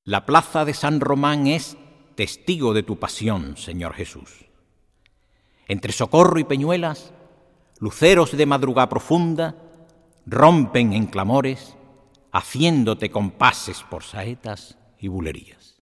La plaza de San Román es testigo de tu pasión, Señor Jesús. Entre Socorro y Peñuelas, luceros de madrugada profunda rompen en clamores, haciéndote compases por saetas y bulerías.